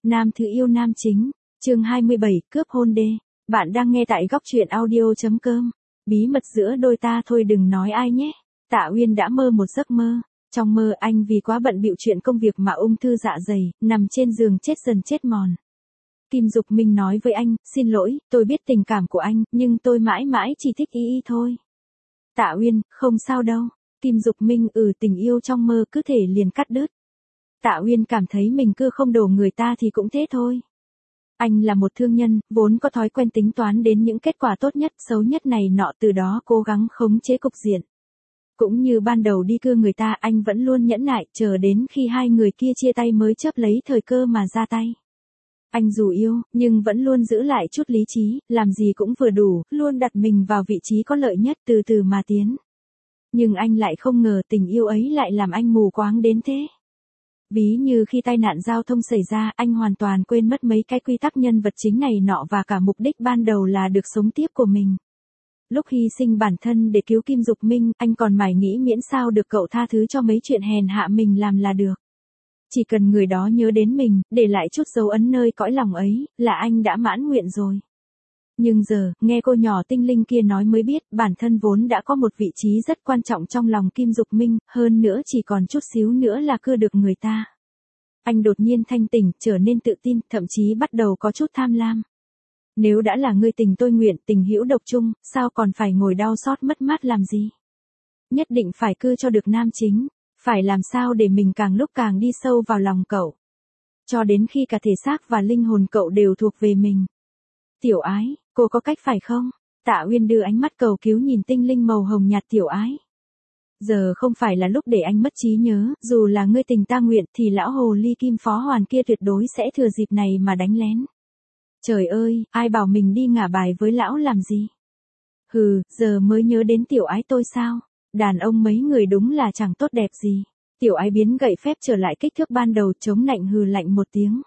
Nam thứ yêu nam chính, chương 27, cướp hôn đê. Bạn đang nghe tại góc truyện audio.com. Bí mật giữa đôi ta thôi đừng nói ai nhé. Tạ Uyên đã mơ một giấc mơ. Trong mơ anh vì quá bận bịu chuyện công việc mà ung thư dạ dày, nằm trên giường chết dần chết mòn. Kim Dục Minh nói với anh, xin lỗi, tôi biết tình cảm của anh, nhưng tôi mãi mãi chỉ thích y thôi. Tạ Uyên, không sao đâu. Kim Dục Minh, tình yêu trong mơ cứ thể liền cắt đứt. Tạ Uyên cảm thấy mình cứ không đổ người ta thì cũng thế thôi. Anh là một thương nhân, vốn có thói quen tính toán đến những kết quả tốt nhất, xấu nhất này nọ, từ đó cố gắng khống chế cục diện. Cũng như ban đầu đi cưa người ta, anh vẫn luôn nhẫn nại, chờ đến khi hai người kia chia tay mới chớp lấy thời cơ mà ra tay. Anh dù yêu, nhưng vẫn luôn giữ lại chút lý trí, làm gì cũng vừa đủ, luôn đặt mình vào vị trí có lợi nhất, từ từ mà tiến. Nhưng anh lại không ngờ tình yêu ấy lại làm anh mù quáng đến thế. Ví như khi tai nạn giao thông xảy ra, anh hoàn toàn quên mất mấy cái quy tắc nhân vật chính này nọ và cả mục đích ban đầu là được sống tiếp của mình. Lúc hy sinh bản thân để cứu Kim Dục Minh, anh còn mải nghĩ miễn sao được cậu tha thứ cho mấy chuyện hèn hạ mình làm là được. Chỉ cần người đó nhớ đến mình, để lại chút dấu ấn nơi cõi lòng ấy, là anh đã mãn nguyện rồi. Nhưng giờ, nghe cô nhỏ tinh linh kia nói mới biết, bản thân vốn đã có một vị trí rất quan trọng trong lòng Kim Dục Minh, hơn nữa chỉ còn chút xíu nữa là cưa được người ta. Anh đột nhiên thanh tỉnh, trở nên tự tin, thậm chí bắt đầu có chút tham lam. Nếu đã là ngươi tình tôi nguyện, tình hữu độc chung, sao còn phải ngồi đau xót mất mát làm gì? Nhất định phải cưa cho được nam chính, phải làm sao để mình càng lúc càng đi sâu vào lòng cậu. Cho đến khi cả thể xác và linh hồn cậu đều thuộc về mình. Tiểu Ái, cô có cách phải không? Tạ Uyên đưa ánh mắt cầu cứu nhìn tinh linh màu hồng nhạt Tiểu Ái. Giờ không phải là lúc để anh mất trí nhớ, dù là ngươi tình ta nguyện thì lão hồ ly Kim Phó Hoàn kia tuyệt đối sẽ thừa dịp này mà đánh lén. Trời ơi, ai bảo mình đi ngả bài với lão làm gì? Hừ, giờ mới nhớ đến Tiểu Ái tôi sao? Đàn ông mấy người đúng là chẳng tốt đẹp gì. Tiểu Ái biến gậy phép trở lại kích thước ban đầu, chống nạnh hừ lạnh một tiếng.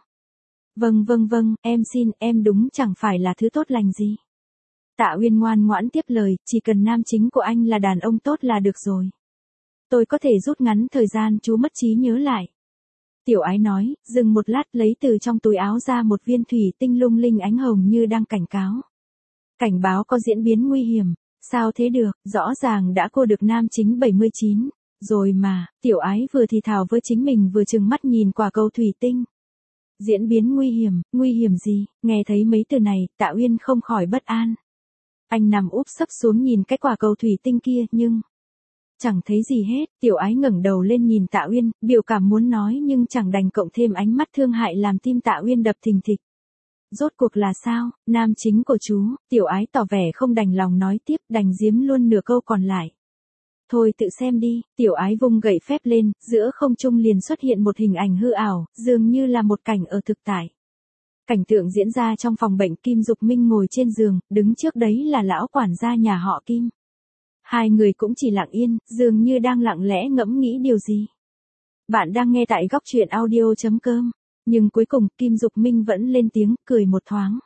Vâng, em xin, em đúng chẳng phải là thứ tốt lành gì. Tạ Uyên ngoan ngoãn tiếp lời, chỉ cần nam chính của anh là đàn ông tốt là được rồi. Tôi có thể rút ngắn thời gian chú mất trí nhớ lại. Tiểu Ái nói, dừng một lát lấy từ trong túi áo ra một viên thủy tinh lung linh ánh hồng như đang cảnh cáo. Cảnh báo có diễn biến nguy hiểm. Sao thế được, rõ ràng đã cô được nam chính 79. Rồi mà, Tiểu Ái vừa thì thào với chính mình vừa trừng mắt nhìn quả cầu thủy tinh. Diễn biến nguy hiểm gì? Nghe thấy mấy từ này, Tạ Uyên không khỏi bất an. Anh nằm úp sấp xuống nhìn cái quả cầu thủy tinh kia, nhưng chẳng thấy gì hết. Tiểu Ái ngẩng đầu lên nhìn Tạ Uyên, biểu cảm muốn nói nhưng chẳng đành cộng thêm ánh mắt thương hại làm tim Tạ Uyên đập thình thịch. Rốt cuộc là sao, nam chính của chú? Tiểu Ái tỏ vẻ không đành lòng nói tiếp, đành giếm luôn nửa câu còn lại. Thôi tự xem đi. Tiểu Ái vung gậy phép lên, giữa không trung liền xuất hiện một hình ảnh hư ảo, dường như là một cảnh ở thực tại. Cảnh tượng diễn ra trong phòng bệnh, Kim Dục Minh ngồi trên giường, đứng trước đấy là lão quản gia nhà họ Kim. Hai người cũng chỉ lặng yên, dường như đang lặng lẽ ngẫm nghĩ điều gì. Bạn đang nghe tại góc truyện audio.com. Nhưng cuối cùng, Kim Dục Minh vẫn lên tiếng, cười một thoáng.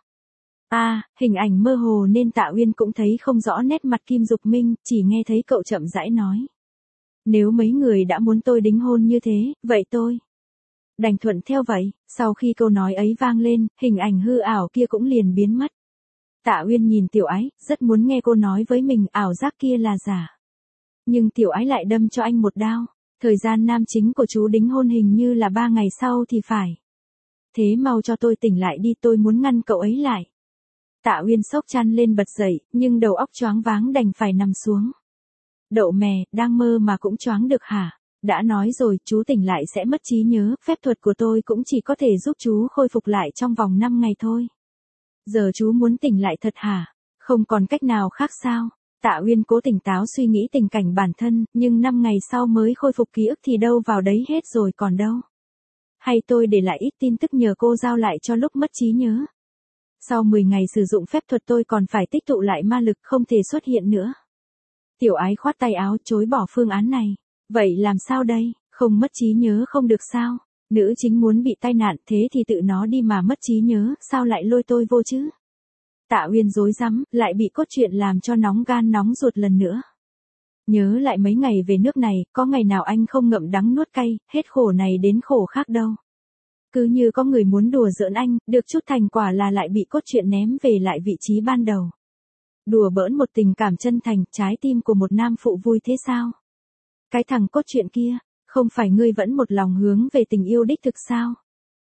Hình ảnh mơ hồ nên Tạ Uyên cũng thấy không rõ nét mặt Kim Dục Minh, chỉ nghe thấy cậu chậm rãi nói. Nếu mấy người đã muốn tôi đính hôn như thế, vậy tôi đành thuận theo vậy. Sau khi câu nói ấy vang lên, hình ảnh hư ảo kia cũng liền biến mất. Tạ Uyên nhìn Tiểu Ái, rất muốn nghe cô nói với mình ảo giác kia là giả. Nhưng Tiểu Ái lại đâm cho anh một đao. Thời gian nam chính của chú đính hôn hình như là 3 ngày sau thì phải. Thế mau cho tôi tỉnh lại đi, tôi muốn ngăn cậu ấy lại. Tạ Uyên sốc chăn lên bật dậy, nhưng đầu óc choáng váng đành phải nằm xuống. Đậu mè, đang mơ mà cũng choáng được hả? Đã nói rồi, chú tỉnh lại sẽ mất trí nhớ, phép thuật của tôi cũng chỉ có thể giúp chú khôi phục lại trong vòng 5 ngày thôi. Giờ chú muốn tỉnh lại thật hả? Không còn cách nào khác sao? Tạ Uyên cố tỉnh táo suy nghĩ tình cảnh bản thân, nhưng 5 ngày sau mới khôi phục ký ức thì đâu vào đấy hết rồi còn đâu. Hay tôi để lại ít tin tức nhờ cô giao lại cho lúc mất trí nhớ. Sau 10 ngày sử dụng phép thuật tôi còn phải tích tụ lại ma lực không thể xuất hiện nữa. Tiểu Ái khoát tay áo chối bỏ phương án này. Vậy làm sao đây, không mất trí nhớ không được sao? Nữ chính muốn bị tai nạn thế thì tự nó đi mà mất trí nhớ, sao lại lôi tôi vô chứ? Tạ Uyên rối rắm, lại bị cốt truyện làm cho nóng gan nóng ruột lần nữa. Nhớ lại mấy ngày về nước này, có ngày nào anh không ngậm đắng nuốt cay, hết khổ này đến khổ khác đâu. Cứ như có người muốn đùa giỡn anh, được chút thành quả là lại bị cốt truyện ném về lại vị trí ban đầu. Đùa bỡn một tình cảm chân thành, trái tim của một nam phụ vui thế sao? Cái thằng cốt truyện kia, không phải ngươi vẫn một lòng hướng về tình yêu đích thực sao?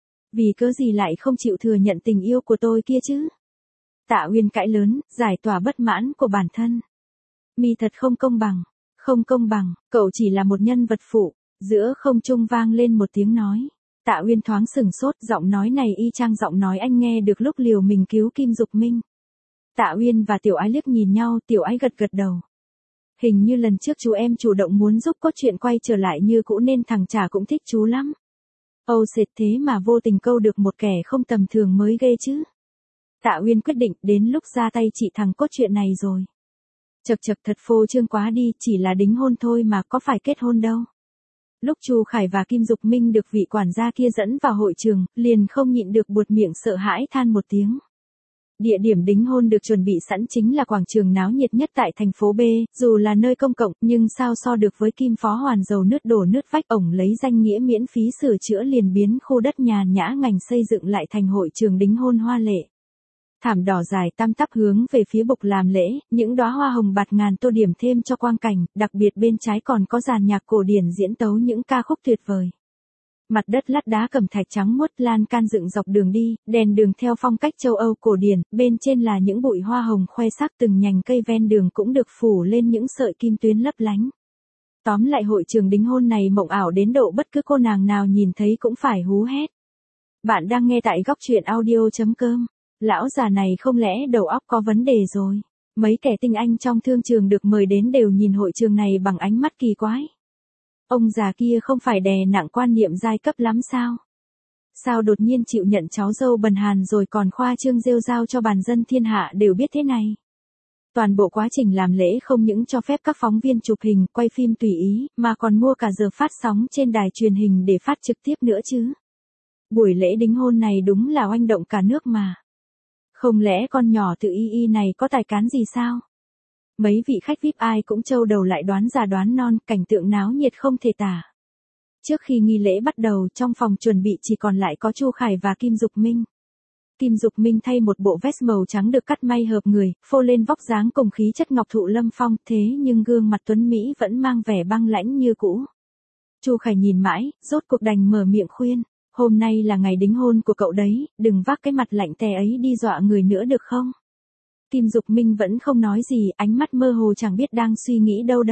Vì cớ gì lại không chịu thừa nhận tình yêu của tôi kia chứ? Tạ Uyên cãi lớn, giải tỏa bất mãn của bản thân. Mi thật không công bằng. Không công bằng, cậu chỉ là một nhân vật phụ. Giữa không trung vang lên một tiếng nói. Tạ Uyên thoáng sừng sốt, giọng nói này y chang giọng nói anh nghe được lúc liều mình cứu Kim Dục Minh. Tạ Uyên và Tiểu Ái liếc nhìn nhau, Tiểu Ái gật gật đầu. Hình như lần trước chú em chủ động muốn giúp cốt truyện quay trở lại như cũ nên thằng Trà cũng thích chú lắm. Âu sệt thế mà vô tình câu được một kẻ không tầm thường mới ghê chứ. Tạ Uyên quyết định đến lúc ra tay trị thằng cốt truyện này rồi. Chật chật thật phô trương quá đi, chỉ là đính hôn thôi mà có phải kết hôn đâu. Lúc Chu Khải và Kim Dục Minh được vị quản gia kia dẫn vào hội trường, liền không nhịn được buột miệng sợ hãi than một tiếng. Địa điểm đính hôn được chuẩn bị sẵn chính là quảng trường náo nhiệt nhất tại thành phố B, dù là nơi công cộng, nhưng sao so được với Kim Phó Hoàn dầu nứt đổ nứt vách, ổng lấy danh nghĩa miễn phí sửa chữa liền biến khu đất nhàn nhã ngành xây dựng lại thành hội trường đính hôn hoa lệ. Thảm đỏ dài tăm tắp hướng về phía bục làm lễ, những đóa hoa hồng bạt ngàn tô điểm thêm cho quang cảnh, đặc biệt bên trái còn có dàn nhạc cổ điển diễn tấu những ca khúc tuyệt vời. Mặt đất lát đá cẩm thạch trắng muốt, lan can dựng dọc đường đi, đèn đường theo phong cách châu Âu cổ điển, bên trên là những bụi hoa hồng khoe sắc, từng nhành cây ven đường cũng được phủ lên những sợi kim tuyến lấp lánh. Tóm lại hội trường đính hôn này mộng ảo đến độ bất cứ cô nàng nào nhìn thấy cũng phải hú hét. Bạn đang nghe tại góc truyện audio.com. Lão già này không lẽ đầu óc có vấn đề rồi? Mấy kẻ tinh anh trong thương trường được mời đến đều nhìn hội trường này bằng ánh mắt kỳ quái. Ông già kia không phải đè nặng quan niệm giai cấp lắm sao? Sao đột nhiên chịu nhận cháu dâu bần hàn rồi còn khoa trương rêu rao cho bàn dân thiên hạ đều biết thế này? Toàn bộ quá trình làm lễ không những cho phép các phóng viên chụp hình, quay phim tùy ý, mà còn mua cả giờ phát sóng trên đài truyền hình để phát trực tiếp nữa chứ. Buổi lễ đính hôn này đúng là oanh động cả nước mà. Không lẽ con nhỏ tự y này có tài cán gì sao? Mấy vị khách VIP ai cũng trâu đầu lại đoán già đoán non, cảnh tượng náo nhiệt không thể tả. Trước khi nghi lễ bắt đầu, trong phòng chuẩn bị chỉ còn lại có Chu Khải và Kim Dục Minh. Kim Dục Minh thay một bộ vest màu trắng được cắt may hợp người, phô lên vóc dáng cùng khí chất ngọc thụ lâm phong, thế nhưng gương mặt tuấn Mỹ vẫn mang vẻ băng lãnh như cũ. Chu Khải nhìn mãi, rốt cuộc đành mở miệng khuyên. Hôm nay là ngày đính hôn của cậu đấy, đừng vác cái mặt lạnh tè ấy đi dọa người nữa được không? Kim Dục Minh vẫn không nói gì, ánh mắt mơ hồ chẳng biết đang suy nghĩ đâu.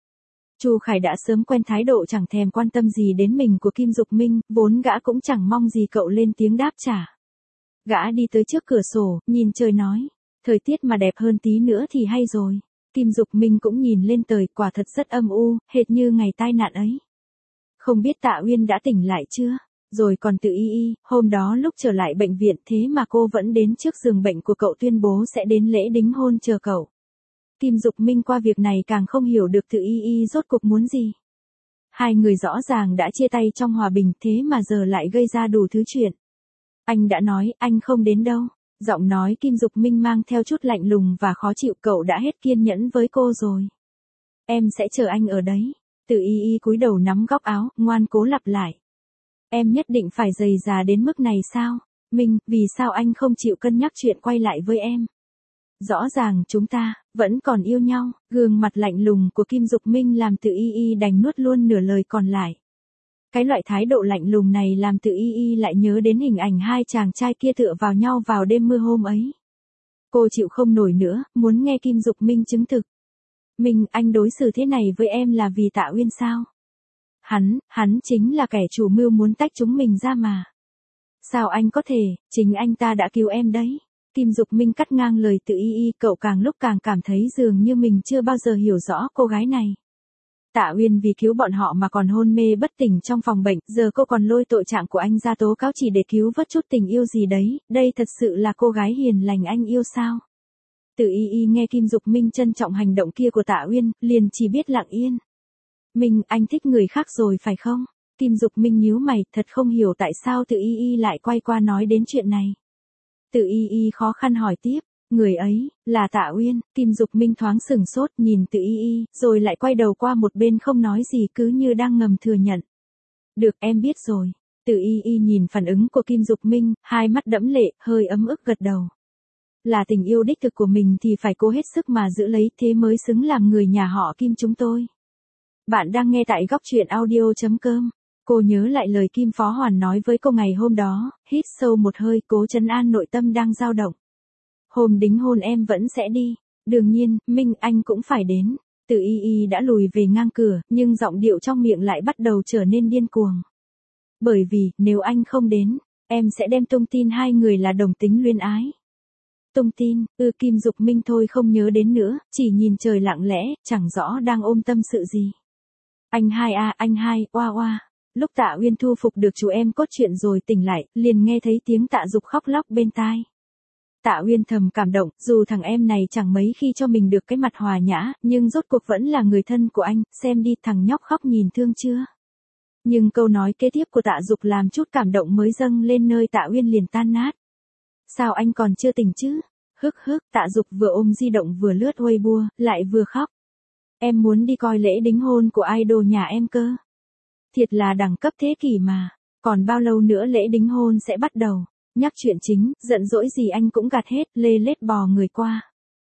Chu Khải đã sớm quen thái độ chẳng thèm quan tâm gì đến mình của Kim Dục Minh, vốn gã cũng chẳng mong gì cậu lên tiếng đáp trả. Gã đi tới trước cửa sổ, nhìn trời nói, thời tiết mà đẹp hơn tí nữa thì hay rồi. Kim Dục Minh cũng nhìn lên trời, quả thật rất âm u, hệt như ngày tai nạn ấy. Không biết Tạ Uyên đã tỉnh lại chưa? Rồi còn Tự Y, hôm đó lúc trở lại bệnh viện thế mà cô vẫn đến trước giường bệnh của cậu tuyên bố sẽ đến lễ đính hôn chờ cậu. Kim Dục Minh qua việc này càng không hiểu được Tự Y rốt cuộc muốn gì. Hai người rõ ràng đã chia tay trong hòa bình thế mà giờ lại gây ra đủ thứ chuyện. Anh đã nói anh không đến đâu. Giọng nói Kim Dục Minh mang theo chút lạnh lùng và khó chịu, cậu đã hết kiên nhẫn với cô rồi. Em sẽ chờ anh ở đấy. Tự Y cúi đầu nắm góc áo, ngoan cố lặp lại. Em nhất định phải dày dà đến mức này sao? Minh, vì sao anh không chịu cân nhắc chuyện quay lại với em? Rõ ràng chúng ta vẫn còn yêu nhau. Gương mặt lạnh lùng của Kim Dục Minh làm Tự Y đành nuốt luôn nửa lời còn lại. Cái loại thái độ lạnh lùng này làm Tự Y lại nhớ đến hình ảnh hai chàng trai kia tựa vào nhau vào đêm mưa hôm ấy. Cô chịu không nổi nữa, muốn nghe Kim Dục Minh chứng thực. Minh, anh đối xử thế này với em là vì Tạ Uyên sao? Hắn chính là kẻ chủ mưu muốn tách chúng mình ra mà. Sao anh có thể, chính anh ta đã cứu em đấy. Kim Dục Minh cắt ngang lời Tự Y, cậu càng lúc càng cảm thấy dường như mình chưa bao giờ hiểu rõ cô gái này. Tạ Uyên vì cứu bọn họ mà còn hôn mê bất tỉnh trong phòng bệnh, giờ cô còn lôi tội trạng của anh ra tố cáo chỉ để cứu vớt chút tình yêu gì đấy, đây thật sự là cô gái hiền lành anh yêu sao? Tự Y nghe Kim Dục Minh trân trọng hành động kia của Tạ Uyên, liền chỉ biết lặng yên. Minh, anh thích người khác rồi phải không? Kim Dục Minh nhíu mày, thật không hiểu tại sao Tự Y lại quay qua nói đến chuyện này. Tự Y khó khăn hỏi tiếp, người ấy, là Tạ Uyên. Kim Dục Minh thoáng sừng sốt nhìn Tự Y, rồi lại quay đầu qua một bên không nói gì cứ như đang ngầm thừa nhận. Được, em biết rồi. Từ Y Y nhìn phản ứng của Kim Dục Minh, hai mắt đẫm lệ, hơi ấm ức gật đầu. Là tình yêu đích thực của mình thì phải cố hết sức mà giữ lấy, thế mới xứng làm người nhà họ Kim chúng tôi. Bạn đang nghe tại góc truyện audio.com. Cô nhớ lại lời Kim Phó Hoàn nói với cô ngày hôm đó, hít sâu một hơi, cố trấn an nội tâm đang dao động. Hôm đính hôn em vẫn sẽ đi. Đương nhiên, Minh anh cũng phải đến. Từ Y Y đã lùi về ngang cửa, nhưng giọng điệu trong miệng lại bắt đầu trở nên điên cuồng. Bởi vì, nếu anh không đến, em sẽ đem tung tin hai người là đồng tính luyến ái. Tung tin, Kim Dục Minh thôi không nhớ đến nữa, chỉ nhìn trời lặng lẽ, chẳng rõ đang ôm tâm sự gì. Anh hai à, anh hai, oa oa. Lúc Tạ Uyên thu phục được chú em cốt truyện rồi tỉnh lại, liền nghe thấy tiếng Tạ Dục khóc lóc bên tai. Tạ Uyên thầm cảm động, dù thằng em này chẳng mấy khi cho mình được cái mặt hòa nhã, nhưng rốt cuộc vẫn là người thân của anh, xem đi thằng nhóc khóc nhìn thương chưa. Nhưng câu nói kế tiếp của Tạ Dục làm chút cảm động mới dâng lên nơi Tạ Uyên liền tan nát. Sao anh còn chưa tỉnh chứ? Hức hức, Tạ Dục vừa ôm di động vừa lướt Weibo, lại vừa khóc. Em muốn đi coi lễ đính hôn của idol nhà em cơ. Thiệt là đẳng cấp thế kỷ mà, còn bao lâu nữa lễ đính hôn sẽ bắt đầu. Nhắc chuyện chính, giận dỗi gì anh cũng gạt hết, lê lết bò người qua.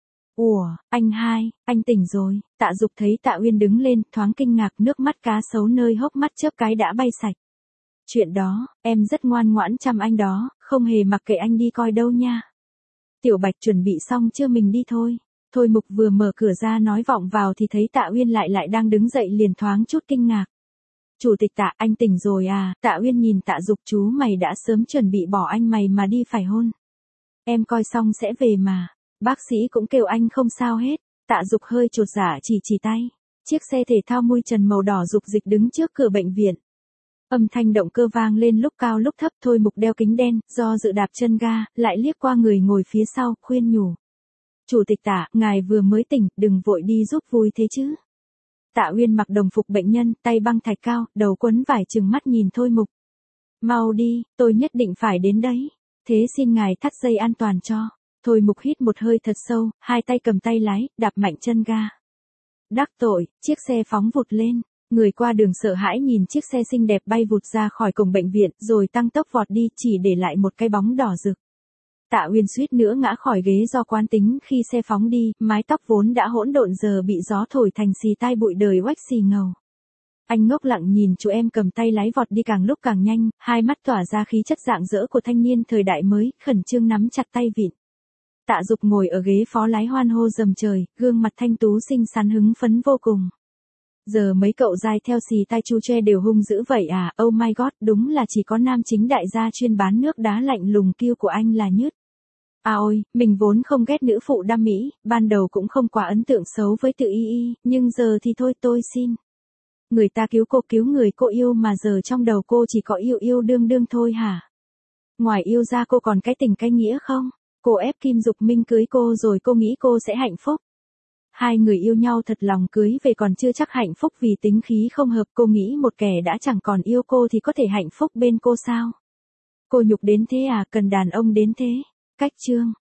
Ủa, anh hai, anh tỉnh rồi. Tạ Dục thấy Tạ Uyên đứng lên, thoáng kinh ngạc, nước mắt cá sấu nơi hốc mắt chớp cái đã bay sạch. Chuyện đó, em rất ngoan ngoãn chăm anh đó, không hề mặc kệ anh đi coi đâu nha. Tiểu Bạch chuẩn bị xong chưa, mình đi thôi. Thôi Mục vừa mở cửa ra nói vọng vào thì thấy Tạ Uyên lại đang đứng dậy, liền thoáng chút kinh ngạc. Chủ tịch Tạ, anh tỉnh rồi à? Tạ Uyên nhìn Tạ Dục, chú mày đã sớm chuẩn bị bỏ anh mày mà đi phải hôn. Em coi xong sẽ về mà. Bác sĩ cũng kêu anh không sao hết. Tạ Dục hơi chột dạ chỉ tay. Chiếc xe thể thao mui trần màu đỏ rục rịch đứng trước cửa bệnh viện. Âm thanh động cơ vang lên lúc cao lúc thấp. Thôi Mục đeo kính đen, do dự đạp chân ga, lại liếc qua người ngồi phía sau, khuyên nhủ. Chủ tịch Tạ, ngài vừa mới tỉnh, đừng vội đi giúp vui thế chứ. Tạ Uyên mặc đồng phục bệnh nhân, tay băng thạch cao, đầu quấn vải, trừng mắt nhìn Thôi Mục. Mau đi, tôi nhất định phải đến đấy. Thế xin ngài thắt dây an toàn cho. Thôi Mục hít một hơi thật sâu, hai tay cầm tay lái, đạp mạnh chân ga. Đắc tội, chiếc xe phóng vụt lên. Người qua đường sợ hãi nhìn chiếc xe xinh đẹp bay vụt ra khỏi cổng bệnh viện, rồi tăng tốc vọt đi, chỉ để lại một cái bóng đỏ rực. Tạ Uyên suýt nữa ngã khỏi ghế do quán tính khi xe phóng đi, mái tóc vốn đã hỗn độn giờ bị gió thổi thành xì tai bụi đời oách xì ngầu. Anh ngốc lặng nhìn chú em cầm tay lái vọt đi càng lúc càng nhanh, hai mắt tỏa ra khí chất rạng rỡ của thanh niên thời đại mới, khẩn trương nắm chặt tay vịn. Tạ Dục ngồi ở ghế phó lái hoan hô dầm trời, gương mặt thanh tú xinh xắn hứng phấn vô cùng. Giờ mấy cậu dai theo xì tai chu tre đều hung dữ vậy à? Oh my god, đúng là chỉ có nam chính đại gia chuyên bán nước đá lạnh lùng kiêu của anh là nhất. À ôi, mình vốn không ghét nữ phụ đam mỹ, ban đầu cũng không quá ấn tượng xấu với Từ Y Y, nhưng giờ thì thôi, tôi xin. Người ta cứu cô, cứu người cô yêu mà giờ trong đầu cô chỉ có yêu đương thôi hả? Ngoài yêu ra cô còn cái tình cái nghĩa không? Cô ép Kim Dục Minh cưới cô rồi cô nghĩ cô sẽ hạnh phúc. Hai người yêu nhau thật lòng cưới về còn chưa chắc hạnh phúc vì tính khí không hợp, cô nghĩ một kẻ đã chẳng còn yêu cô thì có thể hạnh phúc bên cô sao? Cô nhục đến thế à, cần đàn ông đến thế? Cách chương